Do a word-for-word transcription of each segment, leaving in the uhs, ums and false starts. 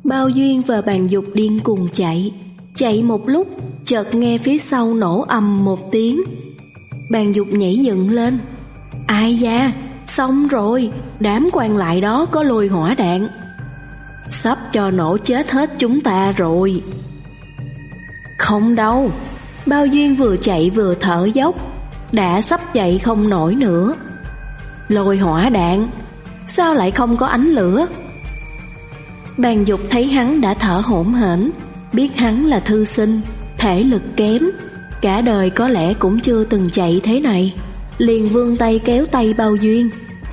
Bao Duyên và Bàn Dục điên cuồng chạy. Chạy một lúc, chợt nghe phía sau nổ ầm một tiếng. Bàn Dục nhảy dựng lên. Ai da, xong rồi, đám quan lại đó có lôi hỏa đạn. Sắp cho nổ chết hết chúng ta rồi. Không đâu. Bao Duyên vừa chạy vừa thở dốc, đã sắp chạy không nổi nữa. Lôi hỏa đạn? Sao lại không có ánh lửa? Bàn Dục thấy hắn đã thở hổn hển, biết hắn là thư sinh, thể lực kém, cả đời có lẽ cũng chưa từng chạy thế này, liền vươn tay kéo tay Bao Duyên.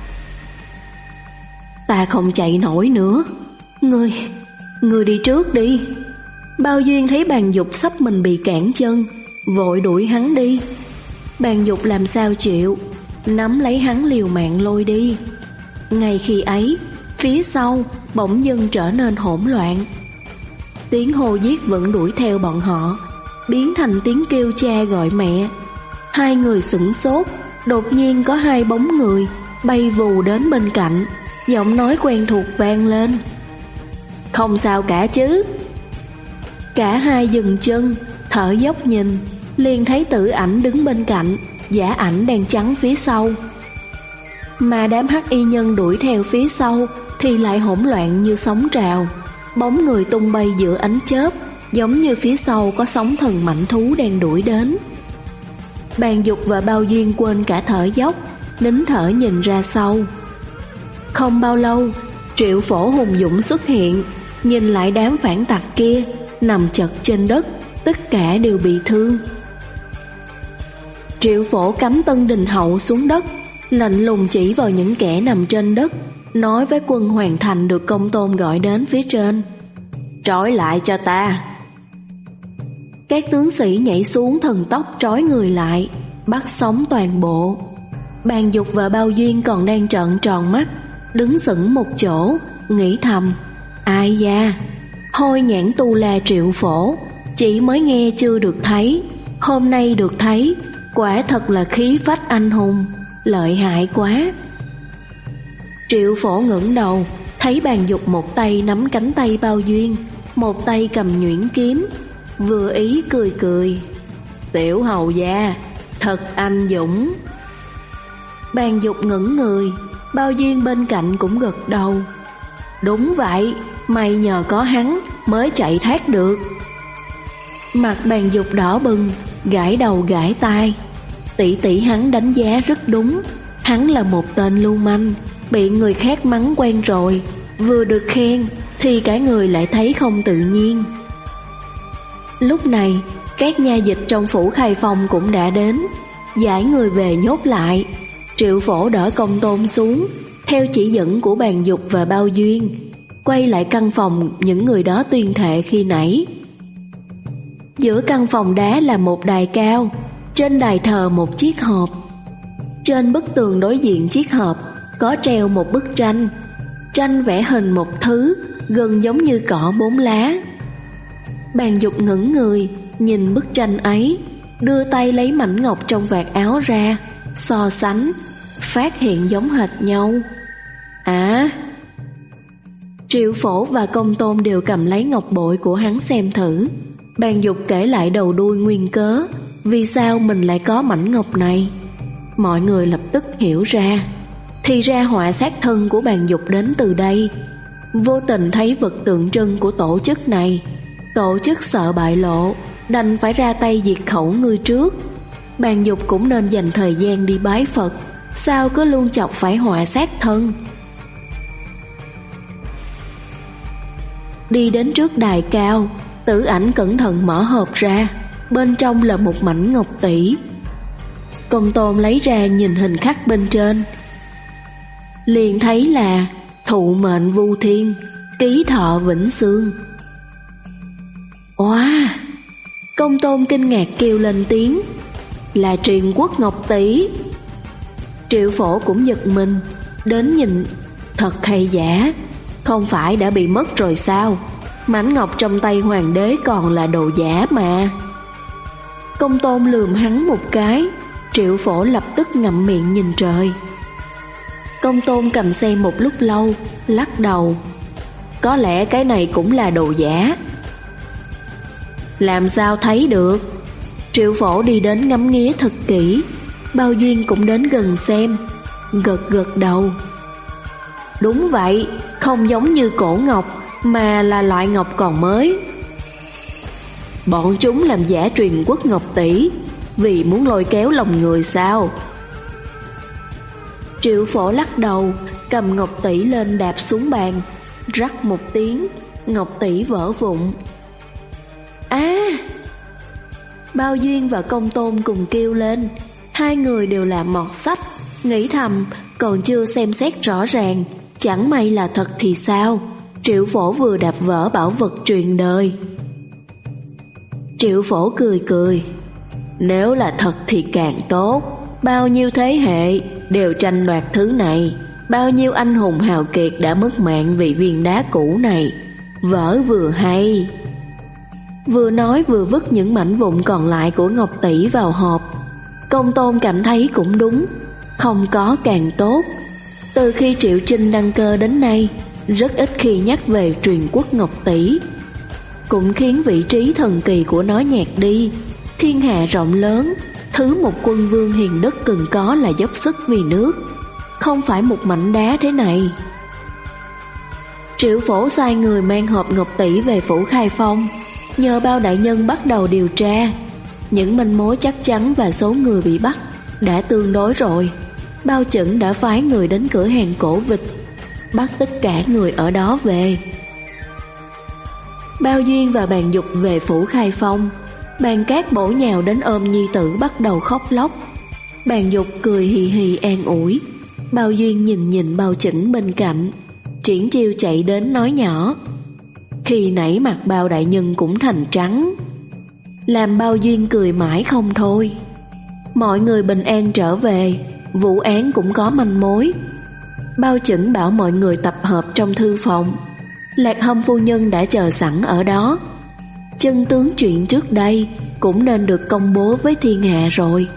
Ta không chạy nổi nữa, Ngươi, ngươi đi trước đi. Bao Duyên thấy Bàn Dục sắp mình bị cản chân, vội đuổi hắn đi. Bàn Dục làm sao chịu, nắm lấy hắn liều mạng lôi đi. Ngay khi ấy, phía sau bỗng dưng trở nên hỗn loạn. Tiếng hô giết vẫn đuổi theo bọn họ, biến thành tiếng kêu cha gọi mẹ. Hai người sửng sốt, đột nhiên có hai bóng người bay vù đến bên cạnh, giọng nói quen thuộc vang lên. Không sao cả chứ? Cả hai dừng chân, thở dốc nhìn, liền thấy Tử Ảnh đứng bên cạnh, Giả Ảnh đang chắn phía sau. Mà đám hắc y nhân đuổi theo phía sau thì lại hỗn loạn như sóng trào, bóng người tung bay giữa ánh chớp, giống như phía sau có sóng thần mãnh thú đang đuổi đến. Bàn Dục và Bao Duyên quên cả thở dốc, nín thở nhìn ra sau. Không bao lâu, Triệu Phổ hùng dũng xuất hiện, nhìn lại đám phản tặc kia nằm chật trên đất, tất cả đều bị thương. Triệu Phổ cắm Tân Đình Hậu xuống đất, lạnh lùng chỉ vào những kẻ nằm trên đất, nói với quân Hoàng Thành được Công Tôn gọi đến phía trên. Trói lại cho ta. Các tướng sĩ nhảy xuống thần tốc trói người lại, bắt sống toàn bộ. Bàn Dục và Bao Duyên còn đang trợn tròn mắt, đứng sững một chỗ, nghĩ thầm. Ai da, hôi nhãn tu la Triệu Phổ, chỉ mới nghe chưa được thấy, hôm nay được thấy, quả thật là khí phách anh hùng, lợi hại quá. Triệu Phổ ngẩng đầu, thấy Bàn Dục một tay nắm cánh tay Bao Duyên, một tay cầm nhuyễn kiếm, vừa ý cười cười. Tiểu hầu gia, thật anh dũng. Bàn Dục ngẩng người, Bao Duyên bên cạnh cũng gật đầu. Đúng vậy, mày nhờ có hắn mới chạy thoát được. Mặt Bàn Dục đỏ bừng, gãi đầu gãi tai. Tỷ tỷ hắn đánh giá rất đúng, hắn là một tên lưu manh, bị người khác mắng quen rồi, vừa được khen thì cả người lại thấy không tự nhiên. Lúc này, các nha dịch trong phủ Khai Phong cũng đã đến, giải người về nhốt lại. Triệu Phổ đỡ Công Tôn xuống, theo chỉ dẫn của Bàn Dục và Bao Duyên, quay lại căn phòng những người đó tuyên thệ khi nãy. Giữa căn phòng đá là một đài cao, trên đài thờ một chiếc hộp. Trên bức tường đối diện chiếc hộp có treo một bức tranh, tranh vẽ hình một thứ gần giống như cỏ bốn lá. Bàn Dục ngẩng người nhìn bức tranh ấy, đưa tay lấy mảnh ngọc trong vạt áo ra, so sánh, phát hiện giống hệt nhau. À, Triệu Phổ và Công Tôn đều cầm lấy ngọc bội của hắn xem thử. Bàn Dục kể lại đầu đuôi nguyên cớ, vì sao mình lại có mảnh ngọc này. Mọi người lập tức hiểu ra, thì ra họa sát thân của Bàn Dục đến từ đây. Vô tình thấy vật tượng trưng của tổ chức này, tổ chức sợ bại lộ, đành phải ra tay diệt khẩu người trước. Bàn Dục cũng nên dành thời gian đi bái Phật, sao cứ luôn chọc phải họa sát thân. Đi đến trước đài cao, Tử Ảnh cẩn thận mở hộp ra, bên trong là một mảnh ngọc tỷ. Công Tôn lấy ra nhìn hình khắc bên trên, liền thấy là thụ mệnh vu thiên, ký thọ vĩnh xương. Wow! Công Tôn kinh ngạc kêu lên tiếng, là truyền quốc ngọc tỷ. Triệu Phổ cũng giật mình, đến nhìn, thật hay giả, không phải đã bị mất rồi sao? Mảnh ngọc trong tay hoàng đế còn là đồ giả mà. Công Tôn lườm hắn một cái, Triệu Phổ lập tức ngậm miệng nhìn trời. Công Tôn cầm xem một lúc lâu, lắc đầu. Có lẽ cái này cũng là đồ giả. Làm sao thấy được? Triệu Phổ đi đến ngắm nghía thật kỹ. Bao Duyên cũng đến gần xem, gật gật đầu. Đúng vậy, không giống như cổ ngọc, mà là loại ngọc còn mới. Bọn chúng làm giả truyền quốc ngọc tỷ, vì muốn lôi kéo lòng người sao? Triệu Phổ lắc đầu, cầm ngọc tỷ lên đạp xuống bàn, rắc một tiếng, ngọc tỷ vỡ vụn. À! Bao Duyên và Công Tôn cùng kêu lên. Hai người đều là mọt sách, nghĩ thầm còn chưa xem xét rõ ràng, chẳng may là thật thì sao? Triệu Phổ vừa đạp vỡ bảo vật truyền đời. Triệu Phổ cười cười, nếu là thật thì càng tốt. Bao nhiêu thế hệ đều tranh đoạt thứ này, bao nhiêu anh hùng hào kiệt đã mất mạng vì viên đá cũ này. Vỡ vừa hay. Vừa nói vừa vứt những mảnh vụn còn lại của ngọc tỷ vào hộp. Công Tôn cảm thấy cũng đúng, không có càng tốt. Từ khi Triệu Trinh đăng cơ đến nay, rất ít khi nhắc về truyền quốc ngọc tỷ, cũng khiến vị trí thần kỳ của nó nhạt đi. Thiên hạ rộng lớn, thứ một quân vương hiền đức cần có là dốc sức vì nước, không phải một mảnh đá thế này. Triệu Phổ sai người mang hộp ngọc tỷ về phủ Khai Phong, nhờ Bao đại nhân bắt đầu điều tra. Những manh mối chắc chắn và số người bị bắt đã tương đối rồi. Bao Chẩn đã phái người đến cửa hàng cổ vịt, bắt tất cả người ở đó về. Bao Duyên và Bàn Dục về phủ Khai Phong. Bàn Cát bổ nhào đến ôm nhi tử bắt đầu khóc lóc. Bàn Dục cười hì hì an ủi. Bao Duyên nhìn nhìn Bao Chẩn bên cạnh. Triển Chiêu chạy đến nói nhỏ, khi nãy mặt Bao đại nhân cũng thành trắng, làm Bao Duyên cười mãi không thôi. Mọi người bình an trở về, vụ án cũng có manh mối. Bao Chẩn bảo mọi người tập hợp trong thư phòng. Lạc Hâm phu nhân đã chờ sẵn ở đó. Chân tướng chuyện trước đây cũng nên được công bố với thiên hạ rồi.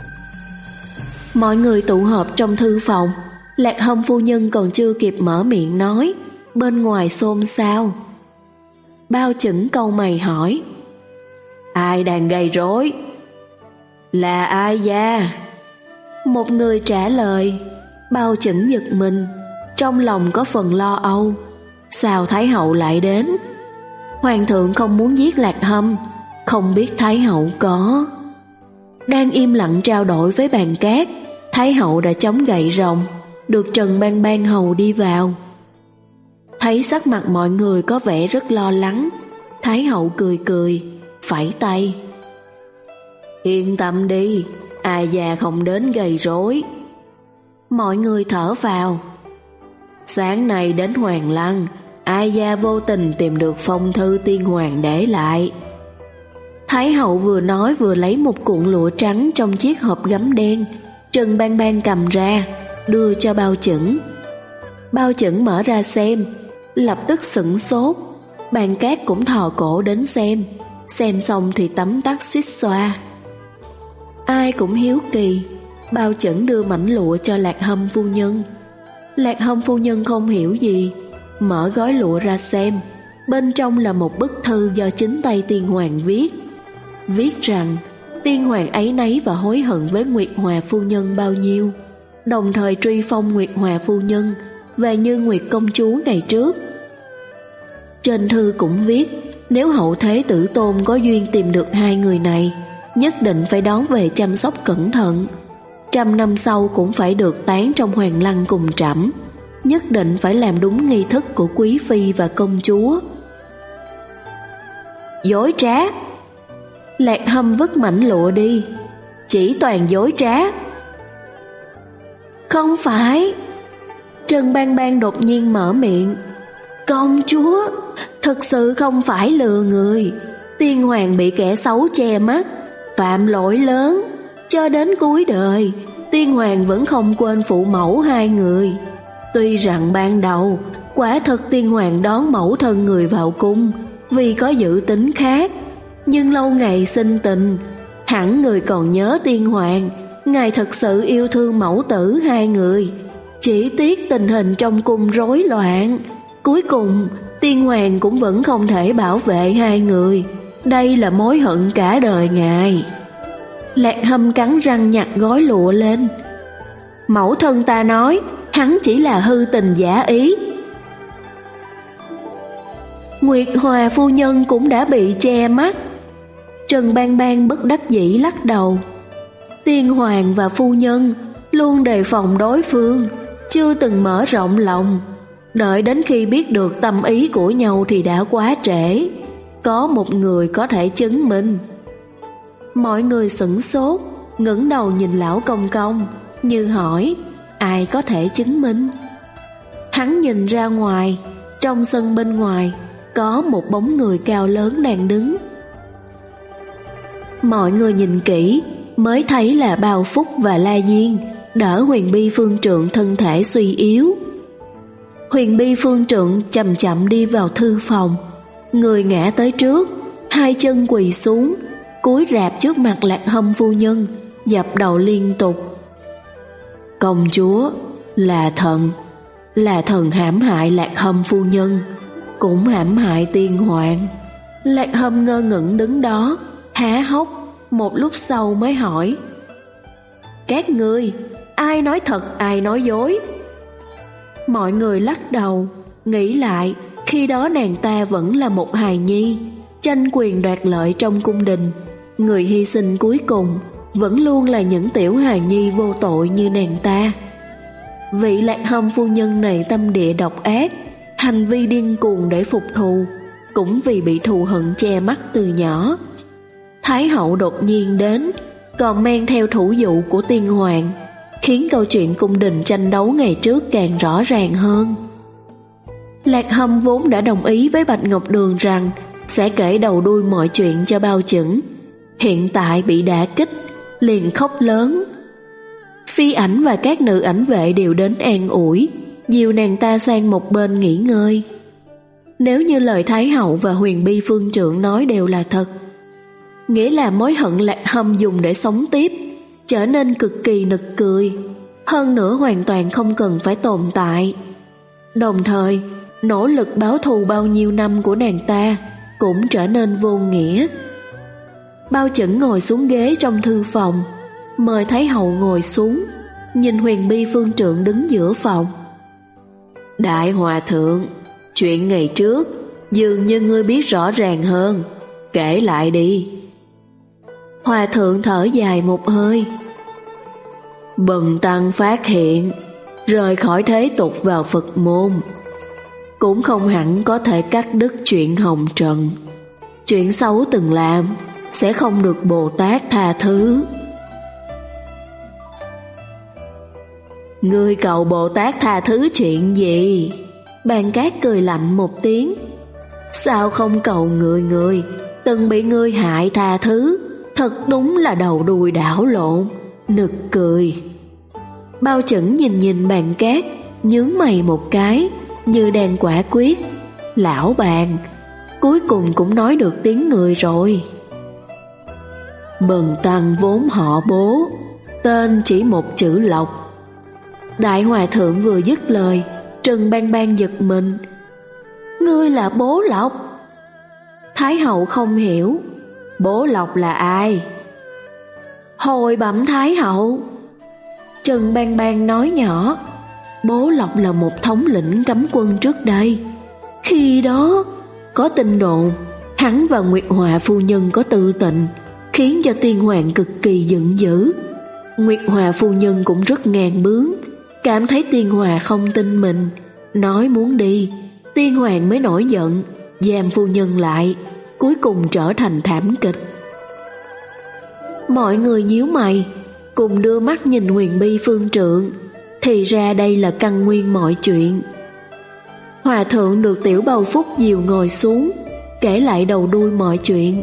Mọi người tụ họp trong thư phòng. Lạc Hâm phu nhân còn chưa kịp mở miệng nói, bên ngoài xôn xao. Bao Chẩn cau mày hỏi, ai đang gây rối? Là ai gia? Một người trả lời. Bao Chẩn giật mình, trong lòng có phần lo âu. Sao Thái hậu lại đến? Hoàng thượng không muốn giết Lạc Hâm, không biết Thái hậu có. Đang im lặng trao đổi với Bàn Cát, Thái hậu đã chống gậy rồng, được Trần Ban Ban hầu đi vào. Thấy sắc mặt mọi người có vẻ rất lo lắng, Thái hậu cười cười, phẩy tay. Yên tâm đi, ai già không đến gây rối. Mọi người thở phào. Sáng nay đến Hoàng Lăng, ai gia vô tình tìm được phong thư tiên hoàng để lại. Thái hậu vừa nói vừa lấy một cuộn lụa trắng trong chiếc hộp gấm đen, Trần Ban Ban cầm ra, đưa cho Bao Chẩn. Bao Chẩn mở ra xem, lập tức sửng sốt. Bàn Cát cũng thò cổ đến xem, xem xong thì tấm tắc suýt xoa. Ai cũng hiếu kỳ. Bao Chẩn đưa mảnh lụa cho Lạc Hâm phu nhân. Lạc Hâm phu nhân không hiểu gì, mở gói lụa ra xem. Bên trong là một bức thư do chính tay tiên hoàng viết. Viết rằng tiên hoàng áy náy và hối hận với Nguyệt Hòa phu nhân bao nhiêu, đồng thời truy phong Nguyệt Hòa phu nhân về Như Nguyệt công chúa ngày trước. Trên thư cũng viết, nếu hậu thế Tử Tôn có duyên tìm được hai người này, nhất định phải đón về chăm sóc cẩn thận. Trăm năm sau cũng phải được tán trong Hoàng Lăng cùng trẫm, nhất định phải làm đúng nghi thức của quý phi và công chúa. Dối trá! Lạc Hâm vứt mảnh lụa đi, chỉ toàn dối trá. Không phải. Trần Ban Ban đột nhiên mở miệng. Công chúa, thực sự không phải lừa người. Tiên hoàng bị kẻ xấu che mắt, phạm lỗi lớn, cho đến cuối đời tiên hoàng vẫn không quên phụ mẫu hai người. Tuy rằng ban đầu quả thật tiên hoàng đón mẫu thân người vào cung vì có dự tính khác, nhưng lâu ngày sinh tình, hẳn người còn nhớ tiên hoàng, ngài thật sự yêu thương mẫu tử hai người. Chỉ tiếc tình hình trong cung rối loạn, cuối cùng Tiên Hoàng cũng vẫn không thể bảo vệ hai người. Đây là mối hận cả đời ngài. Lạc Hâm cắn răng nhặt gói lụa lên. Mẫu thân ta nói hắn chỉ là hư tình giả ý. Nguyệt Hòa phu nhân cũng đã bị che mắt. Trần Bang Bang bất đắc dĩ lắc đầu. Tiên Hoàng và phu nhân luôn đề phòng đối phương, chưa từng mở rộng lòng. Đợi đến khi biết được tâm ý của nhau thì đã quá trễ. Có một người có thể chứng minh. Mọi người sửng sốt, ngẩng đầu nhìn lão công công, như hỏi ai có thể chứng minh. Hắn nhìn ra ngoài, trong sân bên ngoài có một bóng người cao lớn đang đứng. Mọi người nhìn kỹ mới thấy là Bao Phúc và La Diên đỡ Huyền Bi Phương Trượng thân thể suy yếu. Huyền Bi Phương Trượng chậm chậm đi vào thư phòng, người ngã tới trước, hai chân quỳ xuống, cúi rạp trước mặt Lạc Hâm phu nhân, dập đầu liên tục. Công chúa, là thần, là thần hãm hại Lạc Hâm phu nhân, cũng hãm hại Tiên Hoàng. Lạc Hâm ngơ ngẩn đứng đó, há hốc, một lúc sau mới hỏi: các ngươi, ai nói thật ai nói dối? Mọi người lắc đầu, nghĩ lại, khi đó nàng ta vẫn là một hài nhi, tranh quyền đoạt lợi trong cung đình. Người hy sinh cuối cùng vẫn luôn là những tiểu hài nhi vô tội như nàng ta. Vị Lạc Hâm phu nhân này tâm địa độc ác, hành vi điên cuồng để phục thù, cũng vì bị thù hận che mắt từ nhỏ. Thái hậu đột nhiên đến, còn mang theo thủ dụ của Tiên Hoàng, khiến câu chuyện cung đình tranh đấu ngày trước càng rõ ràng hơn. Lạc Hâm vốn đã đồng ý với Bạch Ngọc Đường rằng sẽ kể đầu đuôi mọi chuyện cho Bao Chững, hiện tại bị đả kích, liền khóc lớn. Phi ảnh và các nữ ảnh vệ đều đến an ủi, dìu nàng ta sang một bên nghỉ ngơi. Nếu như lời Thái hậu và Huyền Bi Phương Trượng nói đều là thật, nghĩa là mối hận Lạc Hâm dùng để sống tiếp trở nên cực kỳ nực cười, hơn nữa hoàn toàn không cần phải tồn tại. Đồng thời, nỗ lực báo thù bao nhiêu năm của nàng ta cũng trở nên vô nghĩa. Bao Chững ngồi xuống ghế trong thư phòng, mời Thái hậu ngồi xuống, nhìn Huyền Bi Phương Trượng đứng giữa phòng. Đại hòa thượng, chuyện ngày trước dường như ngươi biết rõ ràng hơn, kể lại đi. Hòa thượng thở dài một hơi. Bần tăng phát hiện rời khỏi thế tục vào Phật môn cũng không hẳn có thể cắt đứt chuyện hồng trần. Chuyện xấu từng làm sẽ không được Bồ Tát tha thứ. Ngươi cầu Bồ Tát tha thứ chuyện gì? Bàn Cát cười lạnh một tiếng. Sao không cầu người người từng bị ngươi hại tha thứ? Thật đúng là đầu đuôi đảo lộn, nực cười. Bao Chững nhìn nhìn Bàn Cát, nhướng mày một cái, như đang quả quyết. Lão Bàn, cuối cùng cũng nói được tiếng người rồi. Bần tăng vốn họ Bố, tên chỉ một chữ Lộc. Đại hòa thượng vừa dứt lời, Trần Bang Bang giật mình. Ngươi là Bố Lộc? Thái hậu không hiểu. Bố Lộc là ai? Hồi bẩm Thái hậu, Trần Bang Bang nói nhỏ, Bố Lộc là một thống lĩnh cấm quân trước đây. Khi đó có tin đồn hắn và Nguyệt Hòa phu nhân có tư tình, khiến cho Tiên Hoàng cực kỳ giận dữ. Nguyệt Hòa phu nhân cũng rất ngàn bướng, cảm thấy Tiên Hòa không tin mình, nói muốn đi. Tiên Hoàng mới nổi giận, giam phu nhân lại, cuối cùng trở thành thảm kịch. Mọi người nhíu mày, cùng đưa mắt nhìn Huyền Bi Phương Trượng. Thì ra đây là căn nguyên mọi chuyện. Hòa thượng được Tiểu Bao Phúc dìu ngồi xuống, kể lại đầu đuôi mọi chuyện.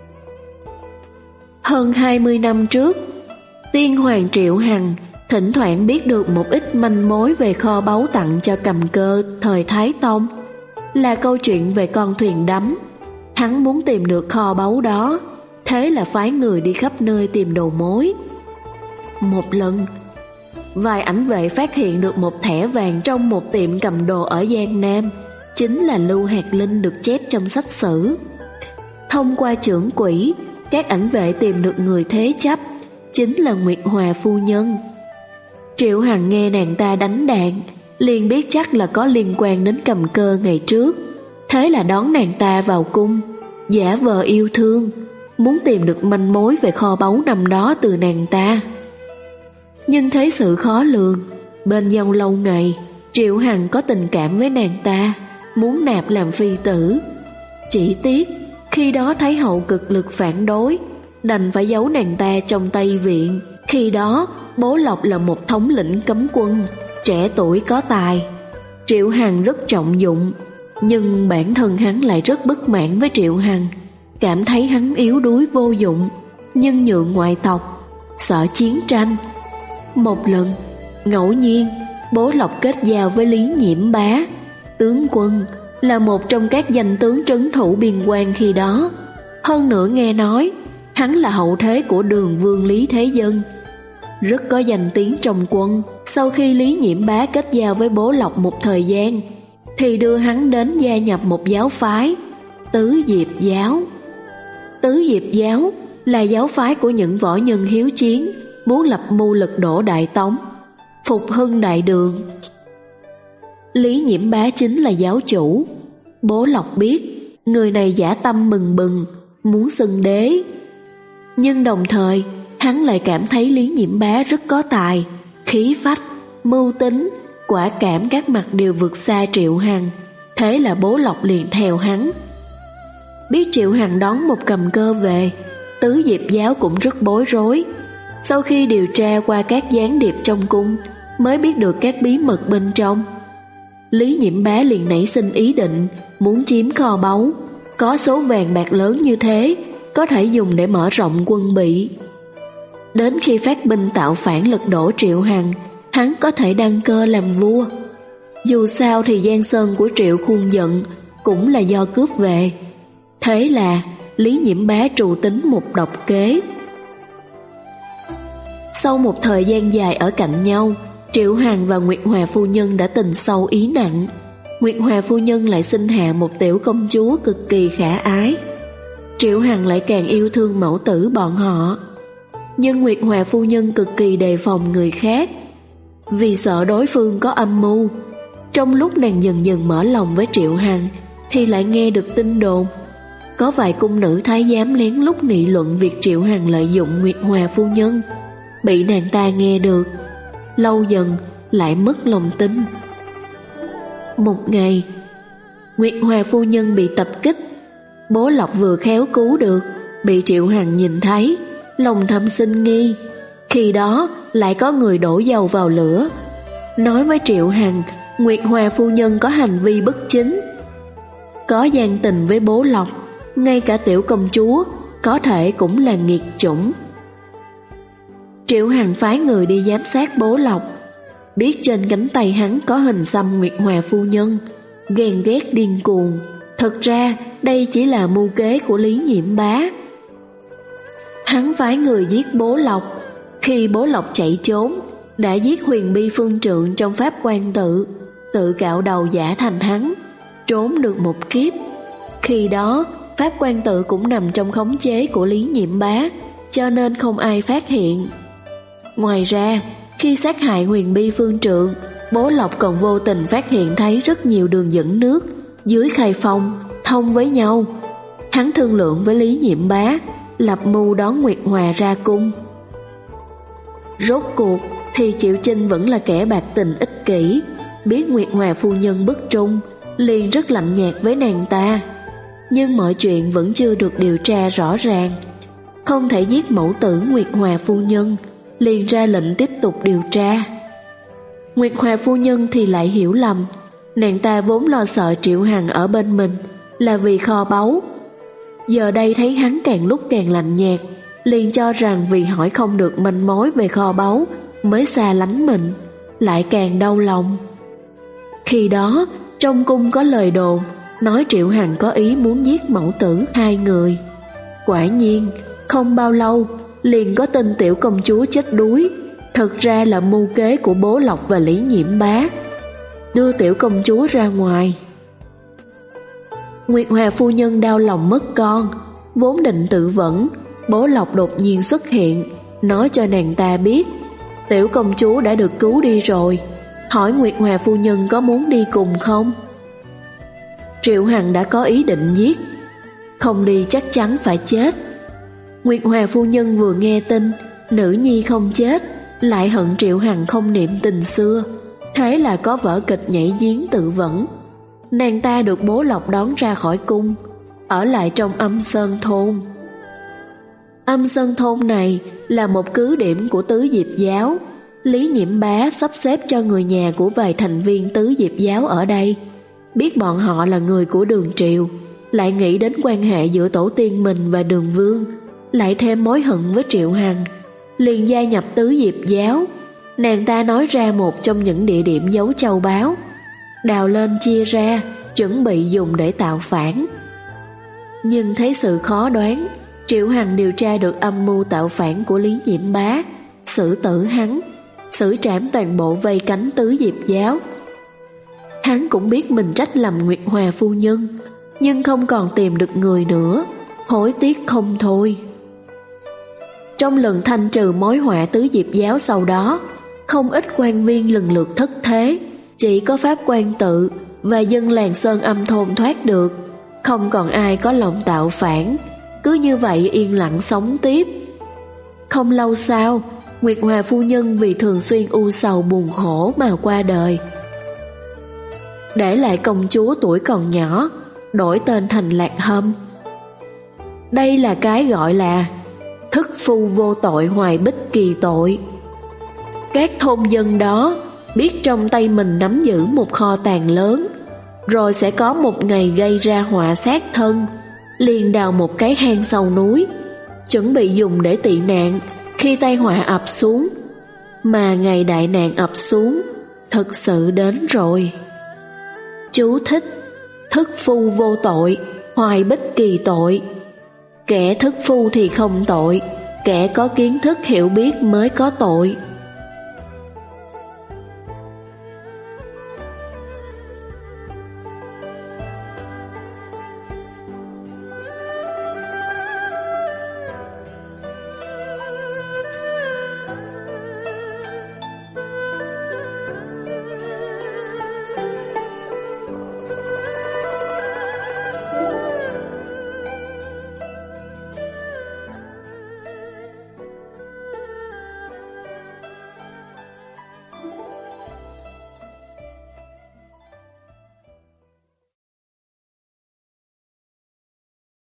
Hơn hai mươi năm trước, Tiên Hoàng Triệu Hằng thỉnh thoảng biết được một ít manh mối về kho báu tặng cho Cầm Cơ thời Thái Tông, là câu chuyện về con thuyền đắm. Hắn muốn tìm được kho báu đó, thế là phái người đi khắp nơi tìm đầu mối. Một lần, vài ảnh vệ phát hiện được một thẻ vàng trong một tiệm cầm đồ ở Giang Nam, chính là Lưu Hạt Linh được chép trong sách sử. Thông qua trưởng quỹ, các ảnh vệ tìm được người thế chấp, chính là Nguyệt Hòa phu nhân. Triệu Hằng nghe nàng ta đánh đạn, liền biết chắc là có liên quan đến Cầm Cơ ngày trước, thế là đón nàng ta vào cung, giả vờ yêu thương, muốn tìm được manh mối về kho báu năm đó từ nàng ta. Nhưng thấy sự khó lường, bên nhau lâu ngày, Triệu Hằng có tình cảm với nàng ta, muốn nạp làm phi tử. Chỉ tiếc khi đó Thái hậu cực lực phản đối, đành phải giấu nàng ta trong Tây Viện. Khi đó Bố Lộc là một thống lĩnh cấm quân, trẻ tuổi có tài, Triệu Hằng rất trọng dụng. Nhưng bản thân hắn lại rất bất mãn với Triệu Hằng, cảm thấy hắn yếu đuối vô dụng, nhân nhượng ngoại tộc, sợ chiến tranh. Một lần, ngẫu nhiên, Bố Lộc kết giao với Lý Nhiễm Bá, tướng quân, là một trong các danh tướng trấn thủ biên quan khi đó. Hơn nữa nghe nói, hắn là hậu thế của Đường Vương Lý Thế Dân, rất có danh tiếng trong quân. Sau khi Lý Nhiễm Bá kết giao với Bố Lộc một thời gian, thì đưa hắn đến gia nhập một giáo phái, Tứ Diệp Giáo. Tứ Diệp Giáo là giáo phái của những võ nhân hiếu chiến, muốn lập mưu lật đổ Đại Tống, phục hưng Đại Đường. Lý Nhiễm Bá chính là giáo chủ. Bố Lộc biết người này dã tâm bừng bừng, muốn xưng đế. Nhưng đồng thời hắn lại cảm thấy Lý Nhiễm Bá rất có tài, khí phách, mưu tính, quả cảm các mặt đều vượt xa Triệu Hằng. Thế là Bố Lộc liền theo hắn. Biết Triệu Hằng đón một Cầm Cơ về, Tứ Diệp Giáo cũng rất bối rối. Sau khi điều tra qua các gián điệp trong cung, mới biết được các bí mật bên trong. Lý Nhiễm Bá liền nảy sinh ý định muốn chiếm kho báu. Có số vàng bạc lớn như thế, có thể dùng để mở rộng quân bị. Đến khi phát binh tạo phản lật đổ Triệu Hằng, hắn có thể đăng cơ làm vua. Dù sao thì Giang Sơn của Triệu Khuôn giận cũng là do cướp về. Thế là Lý Nhiễm Bá trù tính một độc kế. Sau một thời gian dài ở cạnh nhau, Triệu Hằng và Nguyệt Hòa phu nhân đã tình sâu ý nặng. Nguyệt Hòa phu nhân lại sinh hạ một tiểu công chúa cực kỳ khả ái. Triệu Hằng lại càng yêu thương mẫu tử bọn họ. Nhưng Nguyệt Hòa phu nhân cực kỳ đề phòng người khác, vì sợ đối phương có âm mưu. Trong lúc nàng dần dần mở lòng với Triệu Hằng, thì lại nghe được tin đồn có vài cung nữ thái giám lén lút nghị luận việc Triệu Hằng lợi dụng Nguyệt Hòa phu nhân. Bị nàng ta nghe được, lâu dần lại mất lòng tin. Một ngày, Nguyệt Hòa phu nhân bị tập kích. Bố Lộc vừa khéo cứu được, bị Triệu Hằng nhìn thấy, lòng thầm sinh nghi. Khi đó lại có người đổ dầu vào lửa, nói với Triệu Hằng Nguyệt Hòa phu nhân có hành vi bất chính, có gian tình với Bố Lộc. Ngay cả tiểu công chúa có thể cũng là nghiệt chủng. Triệu Hằng phái người đi giám sát Bố Lộc, biết trên cánh tay hắn có hình xăm Nguyệt Hòa phu nhân, ghen ghét điên cuồng. Thật ra đây chỉ là mưu kế của Lý Nhiễm Bá. Hắn phái người giết Bố Lộc. Khi Bố Lộc chạy trốn, đã giết Huyền Bi Phương Trượng trong Pháp Quan Tự, tự cạo đầu giả thành hắn, trốn được một kiếp. Khi đó Pháp Quan Tự cũng nằm trong khống chế của Lý Nhiễm Bá, cho nên không ai phát hiện. Ngoài ra, khi sát hại Huyền Bi Phương Trượng, Bố Lộc còn vô tình phát hiện thấy rất nhiều đường dẫn nước dưới Khai Phong thông với nhau. Hắn thương lượng với Lý Nhiễm Bá, lập mưu đón Nguyệt Hòa ra cung. Rốt cuộc thì Triệu Chinh vẫn là kẻ bạc tình ích kỷ, biết Nguyệt Hòa phu nhân bất trung, liền rất lạnh nhạt với nàng ta. Nhưng mọi chuyện vẫn chưa được điều tra rõ ràng, không thể giết mẫu tử Nguyệt Hòa phu nhân, liền ra lệnh tiếp tục điều tra. Nguyệt Hòa phu nhân thì lại hiểu lầm, nàng ta vốn lo sợ Triệu Hằng ở bên mình là vì kho báu. Giờ đây thấy hắn càng lúc càng lạnh nhạt, liền cho rằng vì hỏi không được manh mối về kho báu mới xa lánh mình, lại càng đau lòng. Khi đó trong cung có lời đồn nói Triệu Hằng có ý muốn giết mẫu tử hai người. Quả nhiên không bao lâu liền có tin tiểu công chúa chết đuối, thật ra là mưu kế của Bố Lộc và Lý Nhiễm Bá, đưa tiểu công chúa ra ngoài. Nguyệt Hòa phu nhân đau lòng mất con, vốn định tự vẫn, Bố Lộc đột nhiên xuất hiện, nói cho nàng ta biết tiểu công chúa đã được cứu đi rồi, hỏi Nguyệt Hòa phu nhân có muốn đi cùng không. Triệu Hằng đã có ý định giết, không đi chắc chắn phải chết. Nguyệt Hòa phu nhân vừa nghe tin nữ nhi không chết, lại hận Triệu Hằng không niệm tình xưa, thế là có vở kịch nhảy giếng tự vẫn. Nàng ta được Bố Lộc đón ra khỏi cung, ở lại trong Âm Sơn Thôn. Âm Sơn Thôn này là một cứ điểm của Tứ Diệp Giáo. Lý Nhiễm Bá sắp xếp cho người nhà của vài thành viên Tứ Diệp Giáo ở đây. Biết bọn họ là người của Đường Triều, lại nghĩ đến quan hệ giữa tổ tiên mình và Đường Vương, lại thêm mối hận với Triệu Hằng, liền gia nhập Tứ Diệp Giáo. Nàng ta nói ra một trong những địa điểm giấu châu báu, đào lên chia ra, chuẩn bị dùng để tạo phản. Nhưng thấy sự khó đoán, Triệu Hằng điều tra được âm mưu tạo phản của Lý Nhiễm Bá, xử tử hắn, xử trảm toàn bộ vây cánh Tứ Diệp Giáo. Hắn cũng biết mình trách lầm Nguyệt Hòa phu nhân, nhưng không còn tìm được người nữa, hối tiếc không thôi. Trong lần thanh trừ mối họa Tứ Diệp Giáo sau đó, không ít quan viên lần lượt thất thế, chỉ có Pháp Quan Tự và dân làng Sơn Âm Thôn thoát được, không còn ai có lòng tạo phản, cứ như vậy yên lặng sống tiếp. Không lâu sau, Nguyệt Hòa phu nhân vì thường xuyên u sầu buồn khổ mà qua đời, để lại công chúa tuổi còn nhỏ, đổi tên thành Lạc Hâm. Đây là cái gọi là thức phu vô tội hoài bích kỳ tội. Các thôn dân đó biết trong tay mình nắm giữ một kho tàng lớn, rồi sẽ có một ngày gây ra họa sát thân, liền đào một cái hang sâu núi, chuẩn bị dùng để tị nạn khi tai họa ập xuống. Mà ngày đại nạn ập xuống thực sự đến rồi. Chú thích: thức phu vô tội, hoài bích kỳ tội. Kẻ thức phu thì không tội, kẻ có kiến thức hiểu biết mới có tội.